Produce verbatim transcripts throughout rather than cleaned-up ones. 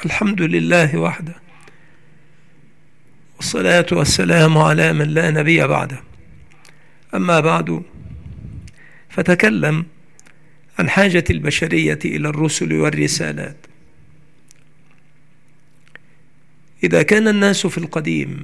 الحمد لله وحده، والصلاة والسلام على من لا نبي بعده. أما بعد، فتكلم عن حاجة البشرية إلى الرسل والرسالات. إذا كان الناس في القديم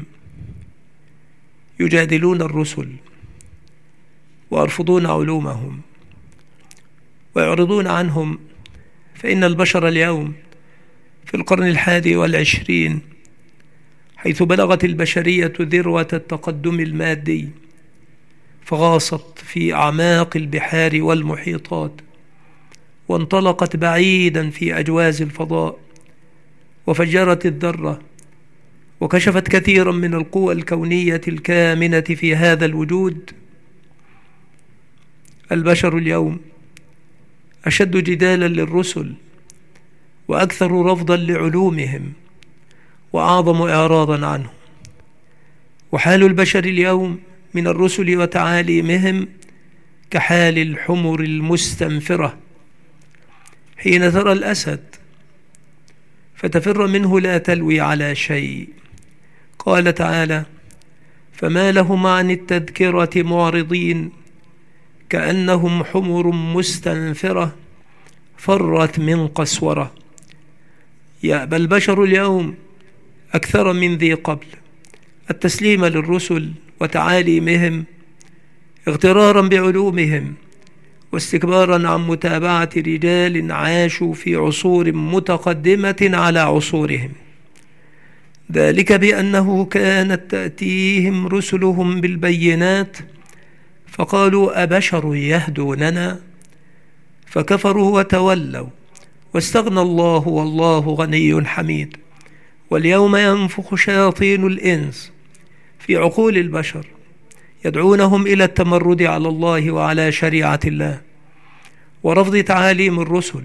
يجادلون الرسل ويرفضون علومهم ويعرضون عنهم، فإن البشر اليوم في القرن الحادي والعشرين، حيث بلغت البشرية ذروة التقدم المادي فغاصت في أعماق البحار والمحيطات، وانطلقت بعيدا في أجواز الفضاء، وفجرت الذرة، وكشفت كثيرا من القوى الكونية الكامنة في هذا الوجود. البشر اليوم أشد جدالا للرسل، وأكثر رفضا لعلومهم، وأعظم إعراضا عنهم. وحال البشر اليوم من الرسل وتعاليمهم كحال الحمر المستنفرة حين ترى الأسد فتفر منه لا تلوي على شيء. قال تعالى: فما لهم عن التذكرة معرضين كأنهم حمر مستنفرة فرت من قسورة. يأبى البشر اليوم أكثر من ذي قبل التسليم للرسل وتعاليمهم، اغترارا بعلومهم واستكبارا عن متابعة رجال عاشوا في عصور متقدمة على عصورهم، ذلك بأنه كانت تأتيهم رسلهم بالبينات فقالوا: أبشر يهدوننا؟ فكفروا وتولوا واستغنى الله والله غني حميد. واليوم ينفخ شياطين الإنس في عقول البشر، يدعونهم إلى التمرد على الله وعلى شريعة الله، ورفض تعاليم الرسل،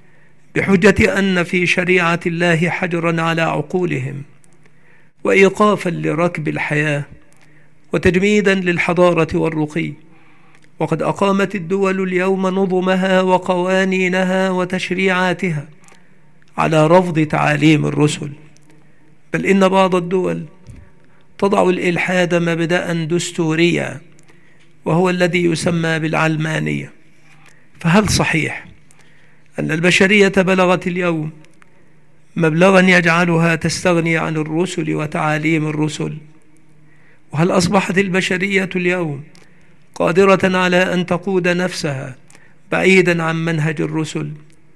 بحجة أن في شريعة الله حجرا على عقولهم، وإيقافا لركب الحياة، وتجميدا للحضارة والرقي. وقد أقامت الدول اليوم نظمها وقوانينها وتشريعاتها على رفض تعاليم الرسل، بل إن بعض الدول تضع الإلحاد مبدأ دستوريا، وهو الذي يسمى بالعلمانية. فهل صحيح أن البشرية بلغت اليوم مبلغا يجعلها تستغني عن الرسل وتعاليم الرسل؟ وهل أصبحت البشرية اليوم قادرة على أن تقود نفسها بعيدا عن منهج الرسل؟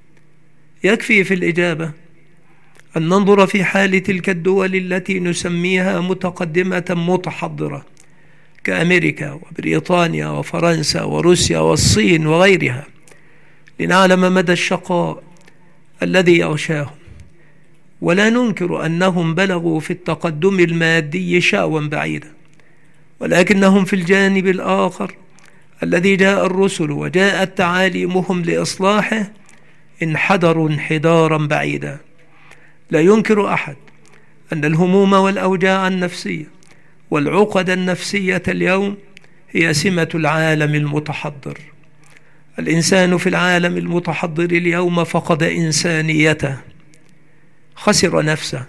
يكفي في الإجابة أن ننظر في حال تلك الدول التي نسميها متقدمة متحضرة كأمريكا وبريطانيا وفرنسا وروسيا والصين وغيرها، لنعلم مدى الشقاء الذي يغشاهم. ولا ننكر أنهم بلغوا في التقدم المادي شأوا بعيدا، ولكنهم في الجانب الآخر الذي جاء الرسل وجاءت تعاليمهم لإصلاحه انحدروا انحدارا بعيدا. لا ينكر أحد أن الهموم والأوجاع النفسية والعقد النفسية اليوم هي سمة العالم المتحضر. الإنسان في العالم المتحضر اليوم فقد إنسانيته، خسر نفسه.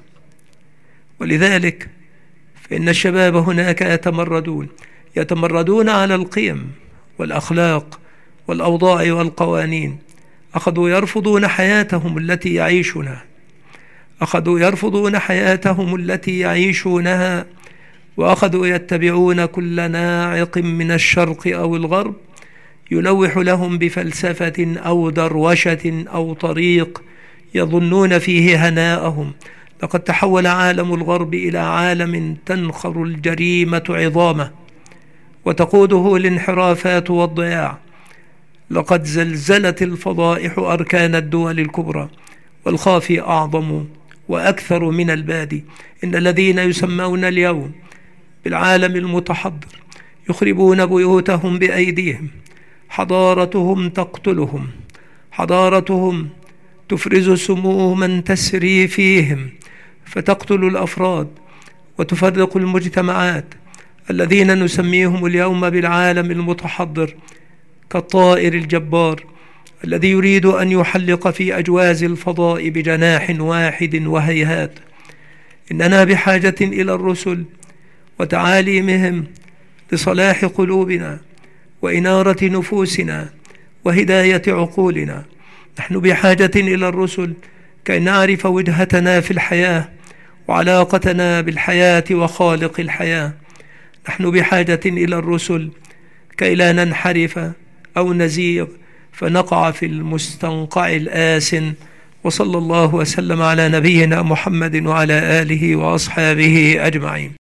ولذلك فإن الشباب هناك يتمردون يتمردون على القيم والأخلاق والأوضاع والقوانين. أخذوا يرفضون حياتهم التي يعيشونها أخذوا يرفضون حياتهم التي يعيشونها وأخذوا يتبعون كل ناعق من الشرق أو الغرب يلوح لهم بفلسفة أو دروشة أو طريق يظنون فيه هناءهم. لقد تحول عالم الغرب إلى عالم تنخر الجريمة عظامه وتقوده الانحرافات والضياع. لقد زلزلت الفضائح أركان الدول الكبرى، والخافي أعظم وأكثر من البادي. إن الذين يسمون اليوم بالعالم المتحضر يخربون بيوتهم بأيديهم. حضارتهم تقتلهم، حضارتهم تفرز سموما تسري فيهم فتقتل الأفراد وتفرق المجتمعات. الذين نسميهم اليوم بالعالم المتحضر كالطائر الجبار الذي يريد أن يحلق في أجواز الفضاء بجناح واحد وهيهات. إننا بحاجة إلى الرسل وتعاليمهم لصلاح قلوبنا وإنارة نفوسنا وهداية عقولنا. نحن بحاجة إلى الرسل كي نعرف وجهتنا في الحياة وعلاقتنا بالحياة وخالق الحياة. نحن بحاجة إلى الرسل كي لا ننحرف أو نزيغ فنقع في المستنقع الآسن. وصلى الله وسلم على نبينا محمد وعلى آله وأصحابه أجمعين.